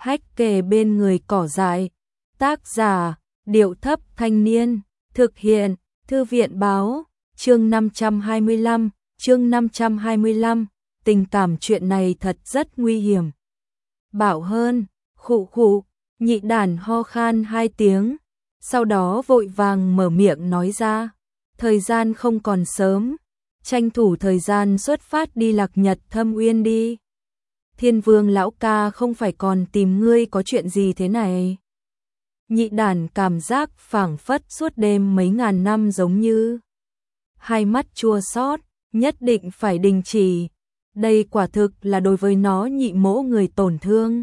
hách kề bên người cỏ dại. Tác giả, Điệu Thấp Thanh Niên, thực hiện, Thư viện Báo, chương 525, tình cảm chuyện này thật rất nguy hiểm. Bảo hơn, khụ khụ, nhị đàn ho khan 2 tiếng, sau đó vội vàng mở miệng nói ra, thời gian không còn sớm, tranh thủ thời gian xuất phát đi Lạc Nhật Thâm Uyên đi. Thiên Vương lão ca không phải còn tìm ngươi có chuyện gì thế này? Nhị đàn cảm giác phảng phất suốt đêm mấy ngàn năm giống như. Hai mắt chua xót, nhất định phải đình chỉ. Đây quả thực là đối với nó nhị mỗ người tổn thương.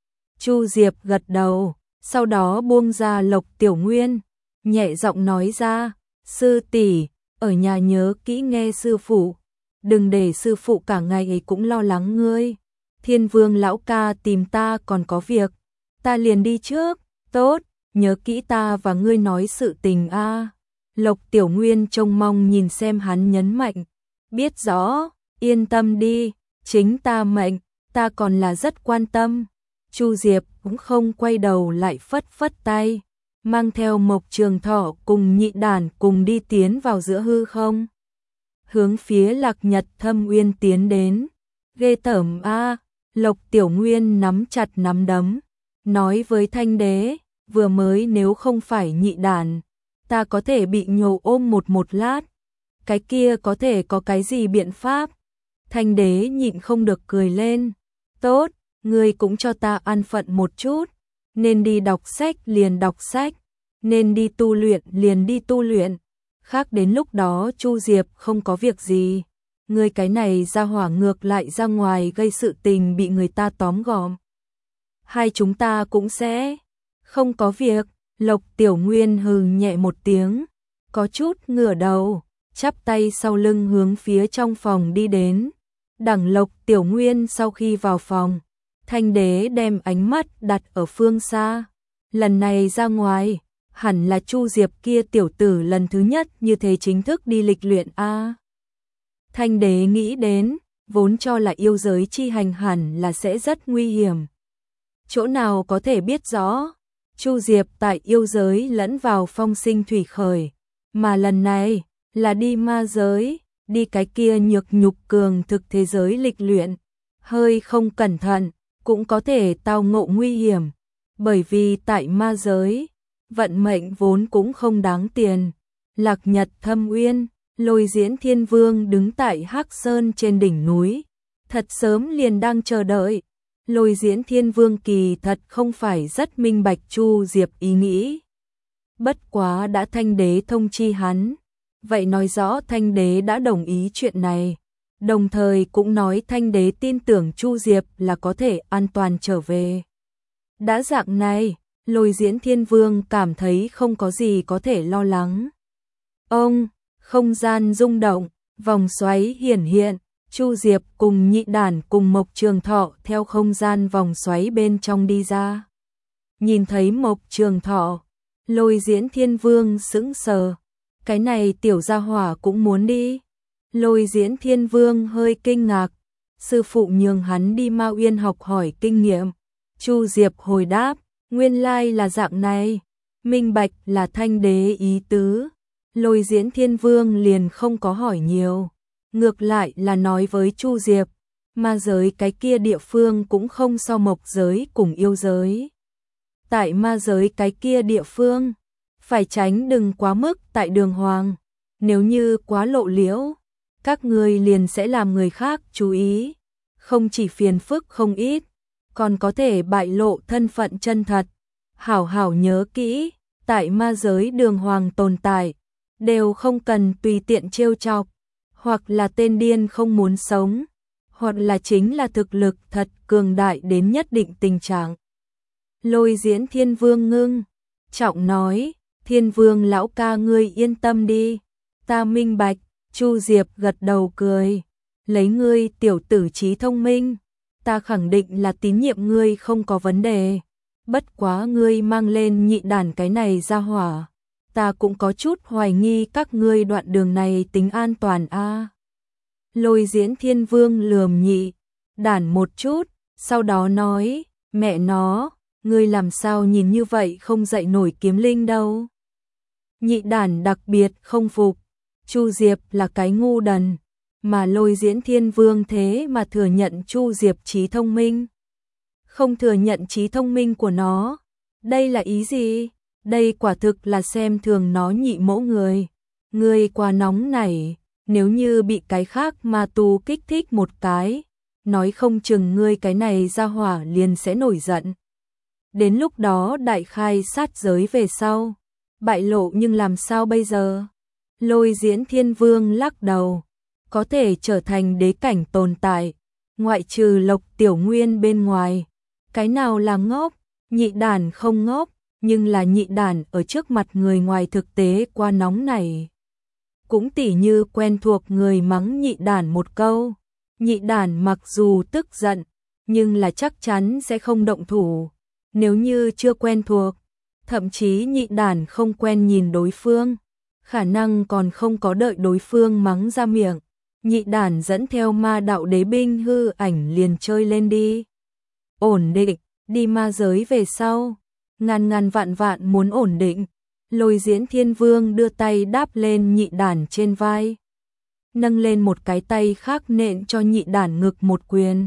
Chu Diệp gật đầu, sau đó buông ra Lộc Tiểu Nguyên, nhẹ giọng nói ra, sư tỷ, ở nhà nhớ kỹ nghe sư phụ, đừng để sư phụ cả ngày ấy cũng lo lắng ngươi. Thiên Vương lão ca tìm ta còn có việc, ta liền đi trước. Tốt, nhớ kỹ ta và ngươi nói sự tình a. Lộc Tiểu Nguyên trông mong nhìn xem hắn nhấn mạnh, biết rõ, yên tâm đi, chính ta mệnh, ta còn là rất quan tâm. Chu Diệp cũng không quay đầu lại phất phất tay, mang theo Mộc Trường Thọ cùng nhị đàn cùng đi tiến vào giữa hư không. Hướng phía Lạc Nhật Thâm Uyên tiến đến. Ghê tởm a. Lộc Tiểu Nguyên nắm chặt nắm đấm, nói với Thanh Đế, vừa mới nếu không phải nhị đàn, ta có thể bị nhổ ôm một lát. Cái kia có thể có cái gì biện pháp? Thanh Đế nhịn không được cười lên. Tốt, ngươi cũng cho ta an phận một chút, nên đi đọc sách liền đọc sách, nên đi tu luyện liền đi tu luyện, khác đến lúc đó Chu Diệp không có việc gì, ngươi cái này ra hỏa ngược lại ra ngoài gây sự tình bị người ta tóm gọn. Hai chúng ta cũng sẽ không có việc. Lộc Tiểu Nguyên hừ nhẹ một tiếng, có chút ngửa đầu, chắp tay sau lưng hướng phía trong phòng đi đến. Đằng Lộc Tiểu Nguyên sau khi vào phòng, Thanh Đế đem ánh mắt đặt ở phương xa. Lần này ra ngoài, hẳn là Chu Diệp kia tiểu tử lần thứ nhất như thế chính thức đi lịch luyện a. Thanh Đế nghĩ đến, vốn cho là yêu giới chi hành hẳn là sẽ rất nguy hiểm. Chỗ nào có thể biết rõ, Chu Diệp tại yêu giới lẫn vào phong sinh thủy khởi, mà lần này là đi ma giới, đi cái kia nhược nhục cường thực thế giới lịch luyện, hơi không cẩn thận cũng có thể tao ngộ nguy hiểm, bởi vì tại ma giới, vận mệnh vốn cũng không đáng tiền. Lạc Nhật Thâm Uyên, Lôi Diễn Thiên Vương đứng tại Hắc Sơn trên đỉnh núi, thật sớm liền đang chờ đợi. Lôi Diễn Thiên Vương kỳ thật không phải rất minh bạch Chu Diệp ý nghĩ. Bất quá đã Thanh Đế thông chi hắn, vậy nói rõ Thanh Đế đã đồng ý chuyện này, đồng thời cũng nói Thanh Đế tin tưởng Chu Diệp là có thể an toàn trở về. Đã dạng này, Lôi Diễn Thiên Vương cảm thấy không có gì có thể lo lắng. Ông, không gian rung động, vòng xoáy hiển hiện, Chu Diệp cùng nhị đàn cùng Mộc Trường Thọ theo không gian vòng xoáy bên trong đi ra. Nhìn thấy Mộc Trường Thọ, Lôi Diễn Thiên Vương sững sờ, cái này tiểu gia hỏa cũng muốn đi. Lôi Diễn Thiên Vương hơi kinh ngạc, sư phụ nhường hắn đi Ma Uyên học hỏi kinh nghiệm. Chu Diệp hồi đáp, nguyên lai là dạng này, minh bạch là Thanh Đế ý tứ. Lôi Diễn Thiên Vương liền không có hỏi nhiều, ngược lại là nói với Chu Diệp, ma giới cái kia địa phương cũng không so mộc giới cùng yêu giới. Tại ma giới cái kia địa phương, phải tránh đừng quá mức tại đường hoàng, nếu như quá lộ liễu, các người liền sẽ làm người khác chú ý, không chỉ phiền phức không ít, còn có thể bại lộ thân phận chân thật. Hảo hảo nhớ kỹ, tại ma giới đường hoàng tồn tại, đều không cần tùy tiện trêu chọc, hoặc là tên điên không muốn sống, hoặc là chính là thực lực thật cường đại đến nhất định tình trạng. Lôi Diễn Thiên Vương ngưng trọng nói, Thiên Vương lão ca ngươi yên tâm đi, ta minh bạch. Chu Diệp gật đầu cười, lấy ngươi tiểu tử trí thông minh, ta khẳng định là tín nhiệm ngươi không có vấn đề. Bất quá ngươi mang lên nhị đàn cái này ra hỏa, ta cũng có chút hoài nghi các ngươi đoạn đường này tính an toàn a. Lôi Diễn Thiên Vương lườm nhị đàn một chút, sau đó nói, Mẹ nó, ngươi làm sao nhìn như vậy không dậy nổi kiếm linh đâu. Nhị đản đặc biệt không phục, Chu Diệp là cái ngu đần, mà Lôi Diễn Thiên Vương thế mà thừa nhận Chu Diệp trí thông minh. Không thừa nhận trí thông minh của nó, đây là ý gì? Đây quả thực là xem thường nó nhị mẫu người. Ngươi quá nóng nảy, nếu như bị cái khác ma tu kích thích một cái, nói không chừng ngươi cái này ra hỏa liền sẽ nổi giận. Đến lúc đó đại khai sát giới về sau, bại lộ nhưng làm sao bây giờ? Lôi Diễn Thiên Vương lắc đầu, có thể trở thành đế cảnh tồn tại, ngoại trừ Lộc Tiểu Nguyên bên ngoài, cái nào là ngốc? Nhị đản không ngốc, nhưng là nhị đản ở trước mặt người ngoài thực tế quá nóng này. Cũng tỉ như quen thuộc người mắng nhị đản một câu, nhị đản mặc dù tức giận, nhưng là chắc chắn sẽ không động thủ. Nếu như chưa quen thuộc, thậm chí nhị đản không quen nhìn đối phương, khả năng còn không có đợi đối phương mắng ra miệng, nhị đản dẫn theo ma đạo đế binh hư ảnh liền chơi lên đi. Ổn định, đi ma giới về sau, ngàn ngàn vạn vạn muốn ổn định. Lôi Diễn Thiên Vương đưa tay đáp lên nhị đản trên vai, nâng lên một cái tay khác nện cho nhị đản ngực một quyền.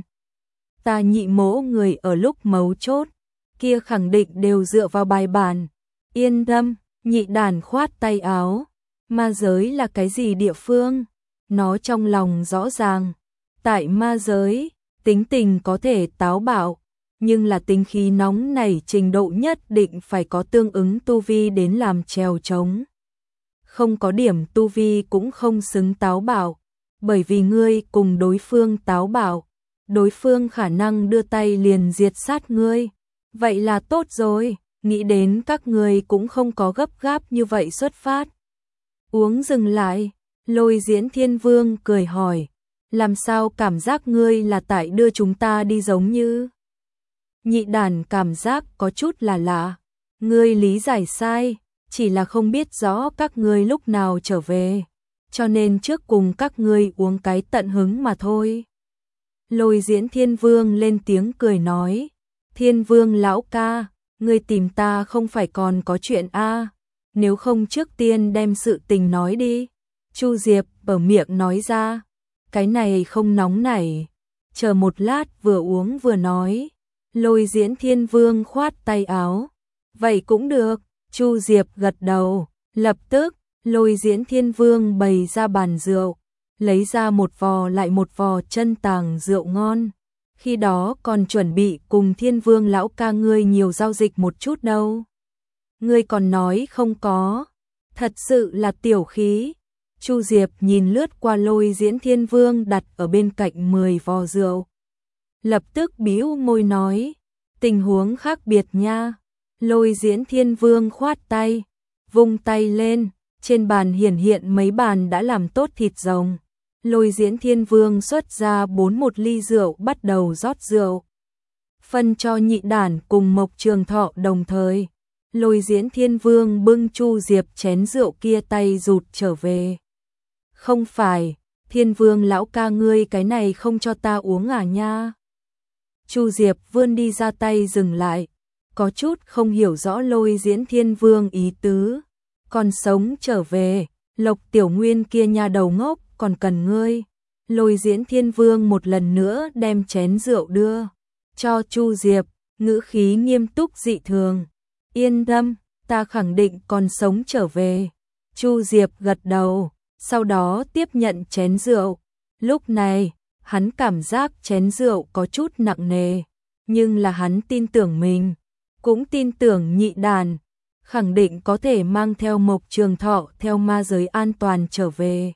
Ta nhị mỗ người ở lúc mấu chốt, kia khẳng định đều dựa vào bài bản. Yên tâm, nhị đản khoát tay áo. Ma giới là cái gì địa phương? Nó trong lòng rõ ràng. Tại ma giới, tính tình có thể táo bạo, nhưng là tính khí nóng nảy trình độ nhất định phải có tương ứng tu vi đến làm trèo trống. Không có điểm tu vi cũng không xứng táo bạo, bởi vì ngươi cùng đối phương táo bạo, đối phương khả năng đưa tay liền diệt sát ngươi. Vậy là tốt rồi, nghĩ đến các ngươi cũng không có gấp gáp như vậy xuất phát. Uống dừng lại, Lôi Diễn Thiên Vương cười hỏi, làm sao cảm giác ngươi là tại đưa chúng ta đi giống như? Nhị đản cảm giác có chút là lạ, ngươi lý giải sai, chỉ là không biết rõ các ngươi lúc nào trở về, cho nên trước cùng các ngươi uống cái tận hứng mà thôi. Lôi Diễn Thiên Vương lên tiếng cười nói, Thiên Vương lão ca, ngươi tìm ta không phải còn có chuyện a? Nếu không trước tiên đem sự tình nói đi. Chu Diệp bở miệng nói ra, cái này không nóng nảy, chờ một lát vừa uống vừa nói. Lôi Diễn Thiên Vương khoát tay áo, vậy cũng được. Chu Diệp gật đầu, lập tức Lôi Diễn Thiên Vương bày ra bàn rượu, lấy ra một vò lại một vò chân tàng rượu ngon. Khi đó còn chuẩn bị cùng Thiên Vương lão ca ngươi nhiều giao dịch một chút đâu. Ngươi còn nói không có, thật sự là tiểu khí. Chu Diệp nhìn lướt qua Lôi Diễn Thiên Vương đặt ở bên cạnh 10 vò rượu, lập tức bĩu môi nói, tình huống khác biệt nha. Lôi Diễn Thiên Vương khoát tay, vung tay lên, trên bàn hiển hiện mấy bàn đã làm tốt thịt rồng. Lôi Diễn Thiên Vương xuất ra 1 ly rượu bắt đầu rót rượu, phân cho nhị đản cùng Mộc Trường Thọ đồng thời. Lôi Diễn Thiên Vương bưng Chu Diệp chén rượu kia tay rụt trở về. Không phải, Thiên Vương lão ca ngươi cái này không cho ta uống à nha? Chu Diệp vươn đi ra tay dừng lại, có chút không hiểu rõ Lôi Diễn Thiên Vương ý tứ. Còn sống trở về, Lộc Tiểu Nguyên kia nhà đầu ngốc còn cần ngươi. Lôi Diễn Thiên Vương một lần nữa đem chén rượu đưa cho Chu Diệp, ngữ khí nghiêm túc dị thường. Yên tâm, ta khẳng định còn sống trở về. Chu Diệp gật đầu, sau đó tiếp nhận chén rượu. Lúc này, hắn cảm giác chén rượu có chút nặng nề, nhưng là hắn tin tưởng mình, cũng tin tưởng nhị đàn, khẳng định có thể mang theo Mộc Trường Thọ theo ma giới an toàn trở về.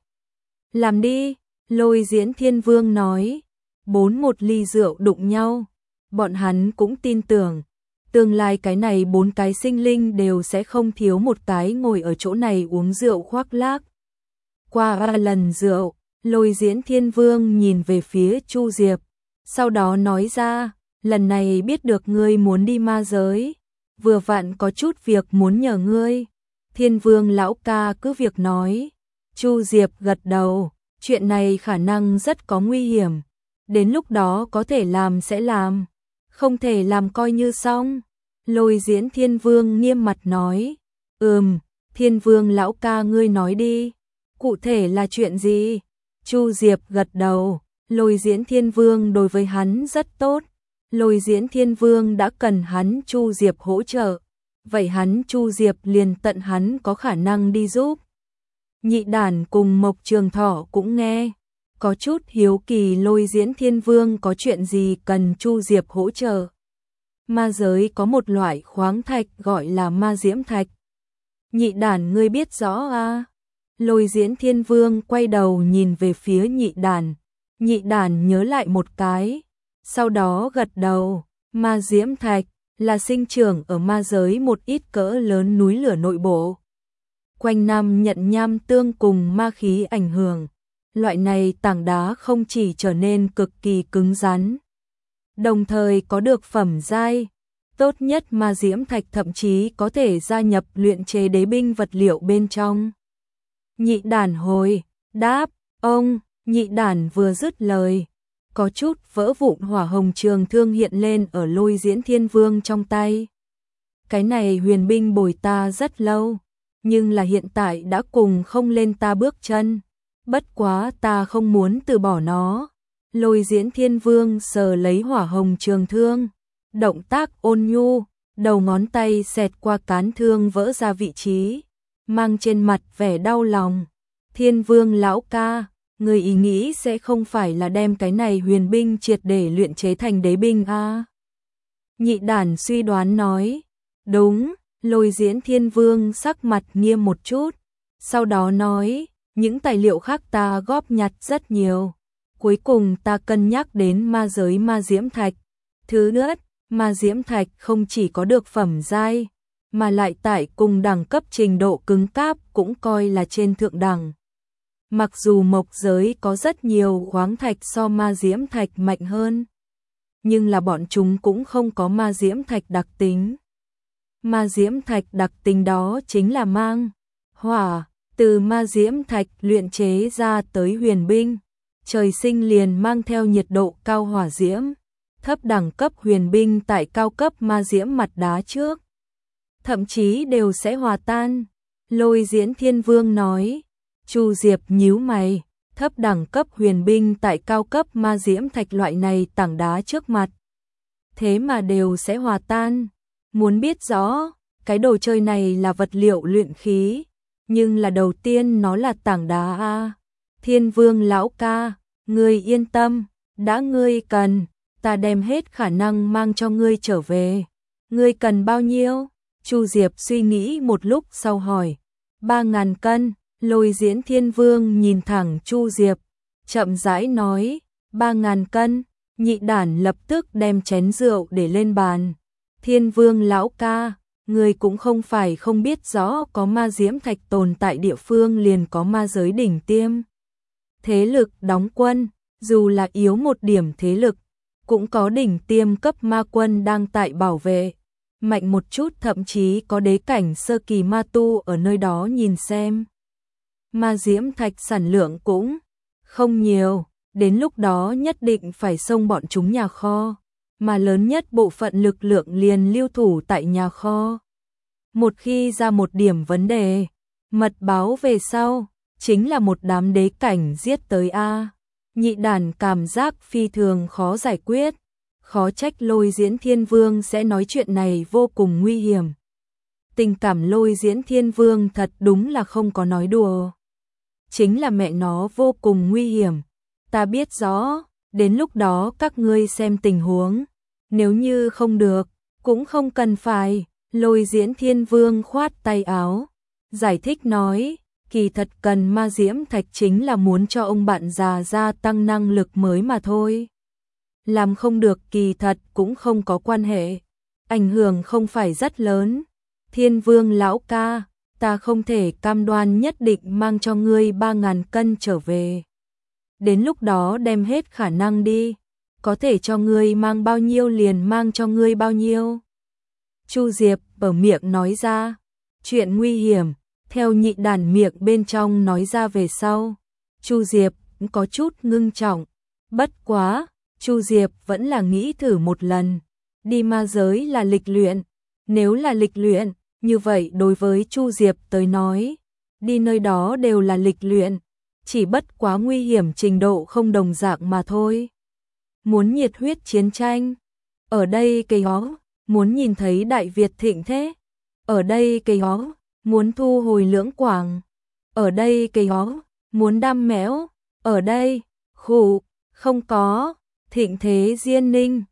Làm đi, Lôi Diễn Thiên Vương nói. 1 ly rượu đụng nhau, bọn hắn cũng tin tưởng, tương lai cái này 4 cái sinh linh đều sẽ không thiếu một cái ngồi ở chỗ này uống rượu khoác lác. Qua 3 lần rượu, Lôi Diễn Thiên Vương nhìn về phía Chu Diệp, sau đó nói ra, lần này biết được ngươi muốn đi ma giới, vừa vặn có chút việc muốn nhờ ngươi. Thiên Vương lão ca cứ việc nói. Chu Diệp gật đầu, chuyện này khả năng rất có nguy hiểm, đến lúc đó có thể làm sẽ làm, Không thể làm coi như xong. Lôi Diễn Thiên Vương nghiêm mặt nói. Thiên Vương lão ca ngươi nói đi. Cụ thể là chuyện gì? Chu Diệp gật đầu. Lôi Diễn Thiên Vương đối với hắn rất tốt. Lôi Diễn Thiên Vương đã cần hắn Chu Diệp hỗ trợ. Vậy hắn Chu Diệp liền tận hắn có khả năng đi giúp. Nhị Đản cùng Mộc Trường Thọ cũng nghe. Có chút hiếu kỳ Lôi Diễn Thiên Vương có chuyện gì cần Chu Diệp hỗ trợ. Ma giới có một loại khoáng thạch gọi là ma diễm thạch. Nhị Đản ngươi biết rõ à? Lôi Diễn Thiên Vương quay đầu nhìn về phía Nhị Đản. Nhị Đản nhớ lại một cái. Sau đó gật đầu. Ma diễm thạch là sinh trưởng ở ma giới một ít cỡ lớn núi lửa nội bộ. Quanh năm nhận nham tương cùng ma khí ảnh hưởng. Loại này tảng đá không chỉ trở nên cực kỳ cứng rắn, đồng thời có được phẩm giai tốt nhất ma diễm thạch thậm chí có thể gia nhập luyện chế đế binh vật liệu bên trong. Nhị Đản hồi đáp, ông. Nhị Đản vừa dứt lời, có chút vỡ vụn hỏa hồng trường thương hiện lên ở Lôi Diễn Thiên Vương trong tay. Cái này huyền binh bồi ta rất lâu, nhưng là hiện tại đã cùng không lên ta bước chân. Bất quá ta không muốn từ bỏ nó. Lôi Diễn Thiên Vương sờ lấy hỏa hồng trường thương, động tác ôn nhu, đầu ngón tay xẹt qua cán thương vỡ ra vị trí, mang trên mặt vẻ đau lòng. Thiên Vương lão ca, người ý nghĩ sẽ không phải là đem cái này huyền binh triệt để luyện chế thành đế binh à? Nhị Đản suy đoán nói. Đúng. Lôi Diễn Thiên Vương sắc mặt nghiêm một chút, sau đó nói, những tài liệu khác ta góp nhặt rất nhiều. Cuối cùng ta cân nhắc đến ma giới ma diễm thạch. Thứ nhất, ma diễm thạch không chỉ có được phẩm giai, mà lại tại cùng đẳng cấp trình độ cứng cáp cũng coi là trên thượng đẳng. Mặc dù mộc giới có rất nhiều khoáng thạch so ma diễm thạch mạnh hơn, nhưng là bọn chúng cũng không có ma diễm thạch đặc tính. Ma diễm thạch đặc tính đó chính là mang hỏa, từ ma diễm thạch luyện chế ra tới huyền binh, trời sinh liền mang theo nhiệt độ cao hỏa diễm, thấp đẳng cấp huyền binh tại cao cấp ma diễm mặt đá trước, thậm chí đều sẽ hòa tan. Lôi Diễn Thiên Vương nói. Chu Diệp nhíu mày, thấp đẳng cấp huyền binh tại cao cấp ma diễm thạch loại này tảng đá trước mặt, thế mà đều sẽ hòa tan. Muốn biết rõ, cái đồ chơi này là vật liệu luyện khí, nhưng là đầu tiên nó là tảng đá a. Thiên Vương lão ca, ngươi yên tâm, đã ngươi cần, ta đem hết khả năng mang cho ngươi trở về. Ngươi cần bao nhiêu? Chu Diệp suy nghĩ một lúc sau hỏi. 3.000 cân. Lôi Diễn Thiên Vương nhìn thẳng Chu Diệp, chậm rãi nói, 3.000 cân. Nhị Đản lập tức đem chén rượu để lên bàn. Thiên Vương lão ca, người cũng không phải không biết rõ có ma diễm thạch tồn tại địa phương liền có ma giới đỉnh tiêm. Thế lực đóng quân, dù là yếu một điểm thế lực, cũng có đỉnh tiêm cấp ma quân đang tại bảo vệ. Mạnh một chút thậm chí có đế cảnh sơ kỳ ma tu ở nơi đó nhìn xem. Ma diễm thạch sản lượng cũng không nhiều, đến lúc đó nhất định phải xông bọn chúng nhà kho, mà lớn nhất bộ phận lực lượng liền lưu thủ tại nhà kho. Một khi ra một điểm vấn đề, mật báo về sau, chính là một đám đế cảnh giết tới a. Nhị Đản cảm giác phi thường khó giải quyết, khó trách Lôi Diễn Thiên Vương sẽ nói chuyện này vô cùng nguy hiểm. Tình cảm Lôi Diễn Thiên Vương thật đúng là không có nói đùa. Chính là mẹ nó vô cùng nguy hiểm. Ta biết rõ, đến lúc đó các ngươi xem tình huống. Nếu như không được, cũng không cần phải. Lôi Diễn Thiên Vương khoát tay áo, giải thích nói, kỳ thật cần ma diễm thạch chính là muốn cho ông bạn già gia tăng năng lực mới mà thôi. Làm không được kỳ thật cũng không có quan hệ, ảnh hưởng không phải rất lớn. Thiên Vương lão ca, ta không thể cam đoan nhất định mang cho ngươi 3.000 cân trở về. Đến lúc đó đem hết khả năng đi, có thể cho ngươi mang bao nhiêu liền mang cho ngươi bao nhiêu. Chu Diệp bở miệng nói ra, chuyện nguy hiểm, theo Nhị Đản miệng bên trong nói ra về sau. Chu Diệp có chút ngưng trọng, bất quá, Chu Diệp vẫn là nghĩ thử một lần. đi ma giới là lịch luyện, nếu là lịch luyện, như vậy đối với Chu Diệp tới nói, đi nơi đó đều là lịch luyện, chỉ bất quá nguy hiểm trình độ không đồng dạng mà thôi. Muốn nhiệt huyết chiến tranh, ở đây cây ó, muốn nhìn thấy Đại Việt thịnh thế, ở đây cây ó, muốn thu hồi Lưỡng Quảng, ở đây cây ó, muốn đam mẽo, ở đây, khụ, không có, thịnh thế Diên Ninh.